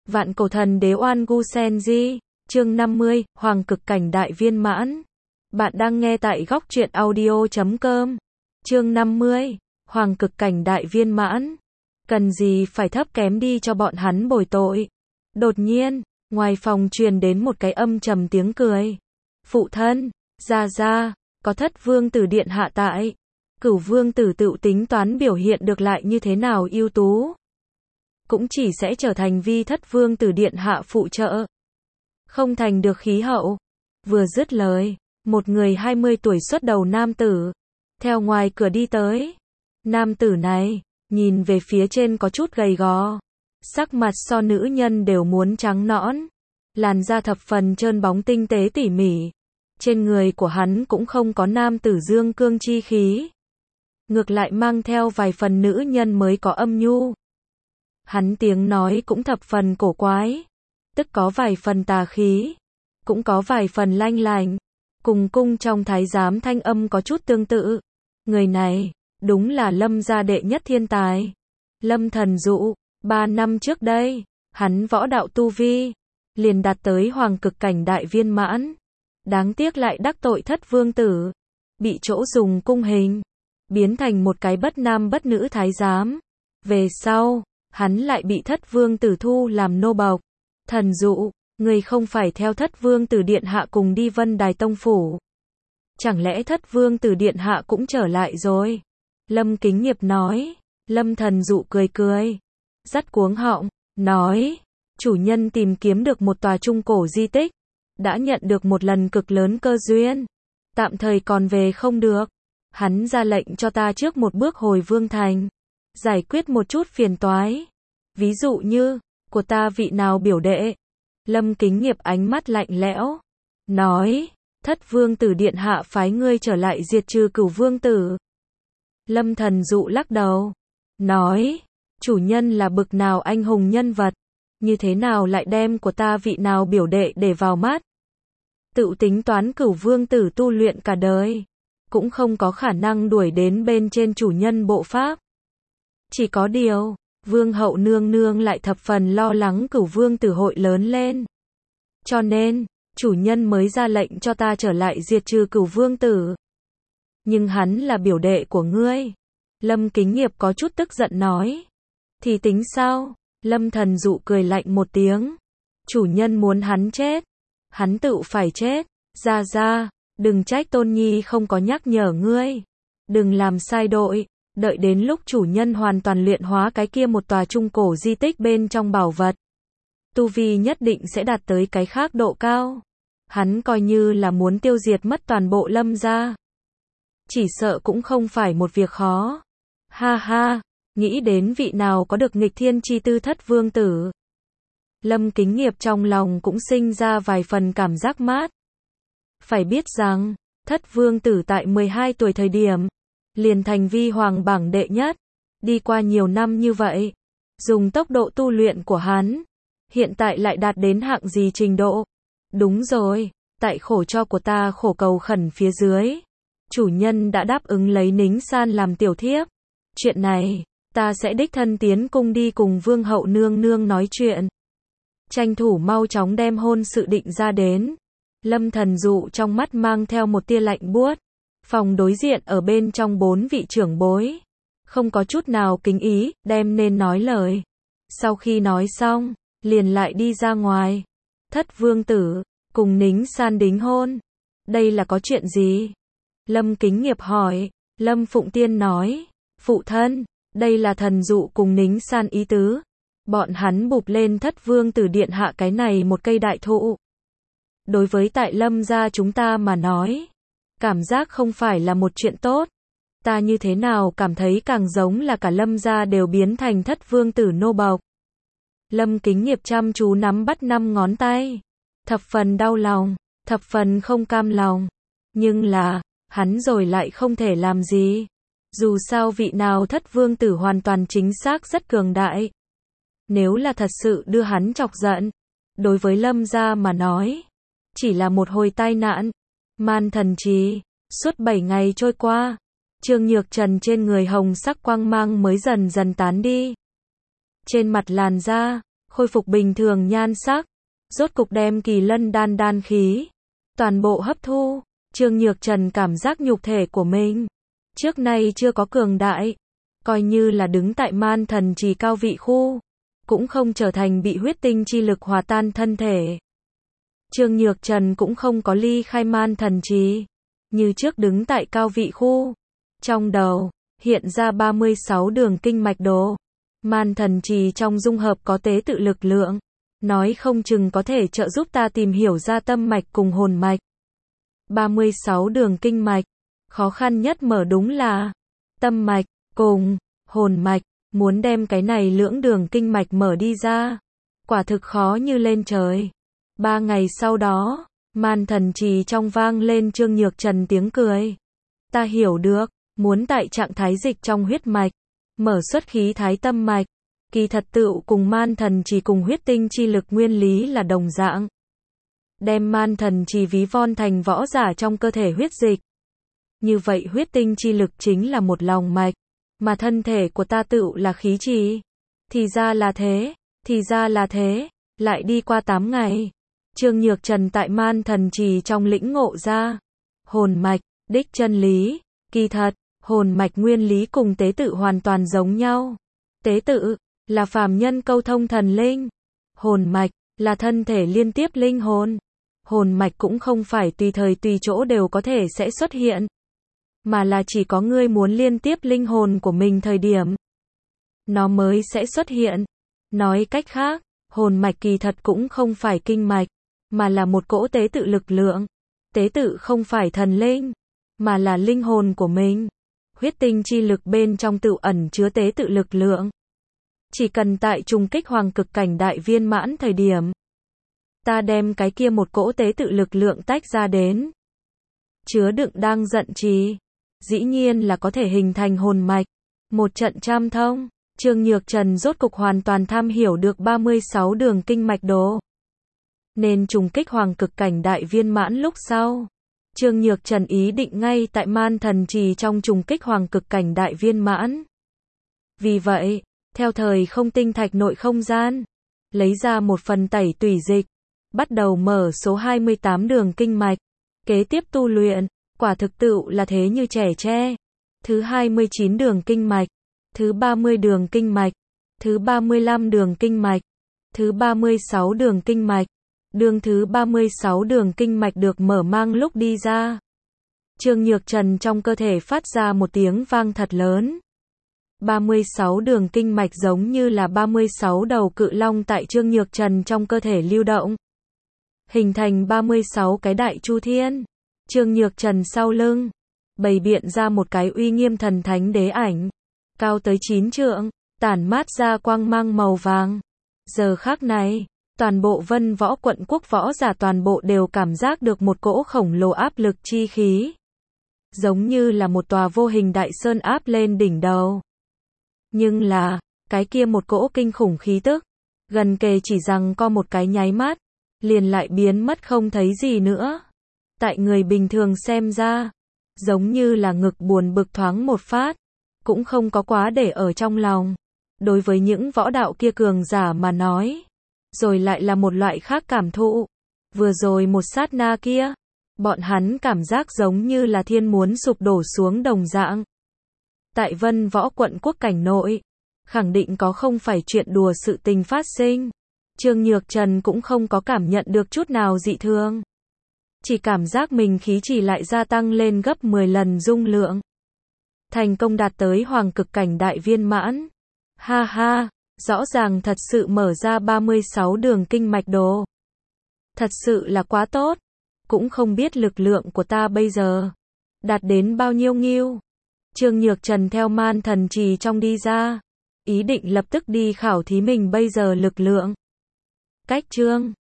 Vạn cổ thần đế Oan Gu Senji, chương 50, Hoàng cực cảnh đại viên mãn. Bạn đang nghe tại góc truyện audio.com. Chương 50, Hoàng cực cảnh đại viên mãn. Cần gì phải thấp kém đi cho bọn hắn bồi tội. Đột nhiên, ngoài phòng truyền đến một cái âm trầm tiếng cười. Phụ thân, ra, có Thất Vương Tử điện hạ tại. Cửu Vương Tử tự tính toán biểu hiện được lại như thế nào ưu tú, cũng chỉ sẽ trở thành vi Thất Vương Tử điện hạ phụ trợ, không thành được khí hậu. Vừa dứt lời, một người 20 tuổi xuất đầu nam tử theo ngoài cửa đi tới. Nam tử này nhìn về phía trên có chút gầy gò, sắc mặt so nữ nhân đều muốn trắng nõn, làn da thập phần trơn bóng tinh tế tỉ mỉ. Trên người của hắn cũng không có nam tử dương cương chi khí, ngược lại mang theo vài phần nữ nhân mới có âm nhu. Hắn tiếng nói cũng thập phần cổ quái, tức có vài phần tà khí, cũng có vài phần lanh lành, cùng cung trong thái giám thanh âm có chút tương tự. Người này, đúng là Lâm gia đệ nhất thiên tài, Lâm Thần Dụ. 3 năm trước đây, hắn võ đạo tu vi liền đạt tới hoàng cực cảnh đại viên mãn. Đáng tiếc lại đắc tội Thất Vương Tử, bị chỗ dùng cung hình, biến thành một cái bất nam bất nữ thái giám. Về sau, hắn lại bị Thất Vương Tử thu làm nô bộc. Thần Dụ, người không phải theo Thất Vương Tử điện hạ cùng đi Vân Đài Tông phủ? Chẳng lẽ Thất Vương Tử điện hạ cũng trở lại rồi? Lâm Kính Nghiệp nói. Lâm Thần Dụ cười, dắt cuống họng, nói, chủ nhân tìm kiếm được một tòa trung cổ di tích, đã nhận được một lần cực lớn cơ duyên, tạm thời còn về không được. Hắn ra lệnh cho ta trước một bước hồi Vương Thành, giải quyết một chút phiền toái. Ví dụ như, của ta vị nào biểu đệ. Lâm Kính Nghiệp ánh mắt lạnh lẽo, nói, Thất Vương Tử điện hạ phái ngươi trở lại diệt trừ Cửu Vương Tử. Lâm Thần Dụ lắc đầu, nói, chủ nhân là bực nào anh hùng nhân vật, như thế nào lại đem của ta vị nào biểu đệ để vào mắt. Tự tính toán Cửu Vương Tử tu luyện cả đời, cũng không có khả năng đuổi đến bên trên chủ nhân bộ pháp. Chỉ có điều, Vương hậu nương nương lại thập phần lo lắng Cửu Vương Tử hội lớn lên, cho nên, chủ nhân mới ra lệnh cho ta trở lại diệt trừ Cửu Vương Tử. Nhưng hắn là biểu đệ của ngươi. Lâm Kính Nghiệp có chút tức giận nói. Thì tính sao? Lâm Thần Dụ cười lạnh một tiếng. Chủ nhân muốn hắn chết, hắn tự phải chết. Ra, đừng trách Tôn Nhi không có nhắc nhở ngươi. Đừng làm sai đội, đợi đến lúc chủ nhân hoàn toàn luyện hóa cái kia một tòa trung cổ di tích bên trong bảo vật, tu vi nhất định sẽ đạt tới cái khác độ cao. Hắn coi như là muốn tiêu diệt mất toàn bộ Lâm gia, chỉ sợ cũng không phải một việc khó. Ha, nghĩ đến vị nào có được nghịch thiên chi tư Thất Vương Tử. Lâm Kính Nghiệp trong lòng cũng sinh ra vài phần cảm giác mát. Phải biết rằng, Thất Vương Tử tại 12 tuổi thời điểm, liền thành vi hoàng bảng đệ nhất. Đi qua nhiều năm như vậy, dùng tốc độ tu luyện của hắn, hiện tại lại đạt đến hạng gì trình độ? Đúng rồi, tại khổ cho của ta khổ cầu khẩn phía dưới, chủ nhân đã đáp ứng lấy Nính San làm tiểu thiếp. Chuyện này, ta sẽ đích thân tiến cung đi cùng Vương hậu nương nương nói chuyện, tranh thủ mau chóng đem hôn sự định ra đến. Lâm Thần Dụ trong mắt mang theo một tia lạnh buốt. Phòng đối diện ở bên trong 4 vị trưởng bối, không có chút nào kính ý, đem nên nói lời. Sau khi nói xong, liền lại đi ra ngoài. Thất Vương Tử cùng Nính San đính hôn, đây là có chuyện gì? Lâm Kính Nghiệp hỏi. Lâm Phụng Tiên nói, phụ thân, đây là Thần Dụ cùng Nính San ý tứ. Bọn hắn bụp lên Thất Vương Tử điện hạ cái này một cây đại thụ. Đối với tại Lâm gia chúng ta mà nói, cảm giác không phải là một chuyện tốt. Ta như thế nào cảm thấy càng giống là cả Lâm gia đều biến thành Thất Vương Tử nô bộc. Lâm Kính Nghiệp chăm chú nắm bắt 5 ngón tay, thập phần đau lòng, thập phần không cam lòng. Nhưng là, hắn rồi lại không thể làm gì. Dù sao vị nào Thất Vương Tử hoàn toàn chính xác rất cường đại. Nếu là thật sự đưa hắn chọc giận, đối với Lâm gia mà nói, chỉ là một hồi tai nạn. Man thần trì, suốt 7 ngày trôi qua, Trương Nhược Trần trên người hồng sắc quang mang mới dần dần tán đi. Trên mặt làn da, khôi phục bình thường nhan sắc, rốt cục đem kỳ lân đan khí toàn bộ hấp thu. Trương Nhược Trần cảm giác nhục thể của mình trước nay chưa có cường đại, coi như là đứng tại man thần trì cao vị khu, cũng không trở thành bị huyết tinh chi lực hòa tan thân thể. Trương Nhược Trần cũng không có ly khai man thần trì, như trước đứng tại cao vị khu. Trong đầu hiện ra 36 đường kinh mạch đồ. Man thần trì trong dung hợp có tế tự lực lượng, nói không chừng có thể trợ giúp ta tìm hiểu ra tâm mạch cùng hồn mạch. 36 đường kinh mạch, khó khăn nhất mở đúng là tâm mạch cùng hồn mạch, muốn đem cái này lưỡng đường kinh mạch mở đi ra, quả thực khó như lên trời. 3 ngày sau đó, man thần trì trong vang lên Trương Nhược Trần tiếng cười. Ta hiểu được, muốn tại trạng thái dịch trong huyết mạch, mở xuất khí thái tâm mạch, kỳ thật tựu cùng man thần trì cùng huyết tinh chi lực nguyên lý là đồng dạng. Đem man thần trì ví von thành võ giả trong cơ thể huyết dịch. Như vậy huyết tinh chi lực chính là một lòng mạch, mà thân thể của ta tựu là khí trì. Thì ra là thế, thì ra là thế. Lại đi qua 8 ngày, Trương Nhược Trần tại man thần trì trong lĩnh ngộ ra hồn mạch, đích chân lý. Kỳ thật, hồn mạch nguyên lý cùng tế tự hoàn toàn giống nhau. Tế tự là phàm nhân câu thông thần linh, hồn mạch là thân thể liên tiếp linh hồn. Hồn mạch cũng không phải tùy thời tùy chỗ đều có thể sẽ xuất hiện, mà là chỉ có ngươi muốn liên tiếp linh hồn của mình thời điểm, nó mới sẽ xuất hiện. Nói cách khác, hồn mạch kỳ thật cũng không phải kinh mạch, mà là một cỗ tế tự lực lượng. Tế tự không phải thần linh, mà là linh hồn của mình. Huyết tinh chi lực bên trong tự ẩn chứa tế tự lực lượng. Chỉ cần tại trùng kích hoàng cực cảnh đại viên mãn thời điểm, ta đem cái kia một cỗ tế tự lực lượng tách ra đến, chứa đựng đang giận trì, dĩ nhiên là có thể hình thành hồn mạch. Một trận trăm thông, Trương Nhược Trần rốt cục hoàn toàn tham hiểu được 36 đường kinh mạch đồ. Nên trùng kích hoàng cực cảnh đại viên mãn lúc sau, Trương Nhược Trần ý định ngay tại man thần trì trong trùng kích hoàng cực cảnh đại viên mãn. Vì vậy, theo thời không tinh thạch nội không gian, lấy ra một phần tẩy tủy dịch, bắt đầu mở số 28 đường kinh mạch, kế tiếp tu luyện, quả thực tựu là thế như trẻ tre. Thứ 29 đường kinh mạch, thứ 30 đường kinh mạch, thứ 35 đường kinh mạch, thứ 36 đường kinh mạch. Đường thứ 36 đường kinh mạch được mở mang lúc đi ra, Trương Nhược Trần trong cơ thể phát ra một tiếng vang thật lớn. 36 đường kinh mạch giống như là 36 đầu cự long tại Trương Nhược Trần trong cơ thể lưu động, hình thành 36 cái đại chu thiên. Trương Nhược Trần sau lưng bày biện ra một cái uy nghiêm thần thánh đế ảnh, cao tới 9 trượng, tản mát ra quang mang màu vàng. Giờ khắc này, toàn bộ Vân Võ quận quốc võ giả toàn bộ đều cảm giác được một cỗ khổng lồ áp lực chi khí, giống như là một tòa vô hình đại sơn áp lên đỉnh đầu. Nhưng là, cái kia một cỗ kinh khủng khí tức, gần kề chỉ rằng có một cái nháy mắt, liền lại biến mất không thấy gì nữa. Tại người bình thường xem ra, giống như là ngực buồn bực thoáng một phát, cũng không có quá để ở trong lòng. Đối với những võ đạo kia cường giả mà nói, rồi lại là một loại khác cảm thụ. Vừa rồi một sát na kia, bọn hắn cảm giác giống như là thiên muốn sụp đổ xuống đồng dạng. Tại Vân Võ quận quốc cảnh nội, khẳng định có không phải chuyện đùa sự tình phát sinh. Trương Nhược Trần cũng không có cảm nhận được chút nào dị thường, chỉ cảm giác mình khí chỉ lại gia tăng lên gấp 10 lần dung lượng. Thành công đạt tới hoàng cực cảnh đại viên mãn. Ha ha, rõ ràng thật sự mở ra 36 đường kinh mạch đồ. Thật sự là quá tốt. Cũng không biết lực lượng của ta bây giờ đạt đến bao nhiêu nghiêu. Trương Nhược Trần theo man thần trì trong đi ra, ý định lập tức đi khảo thí mình bây giờ lực lượng. Cách chương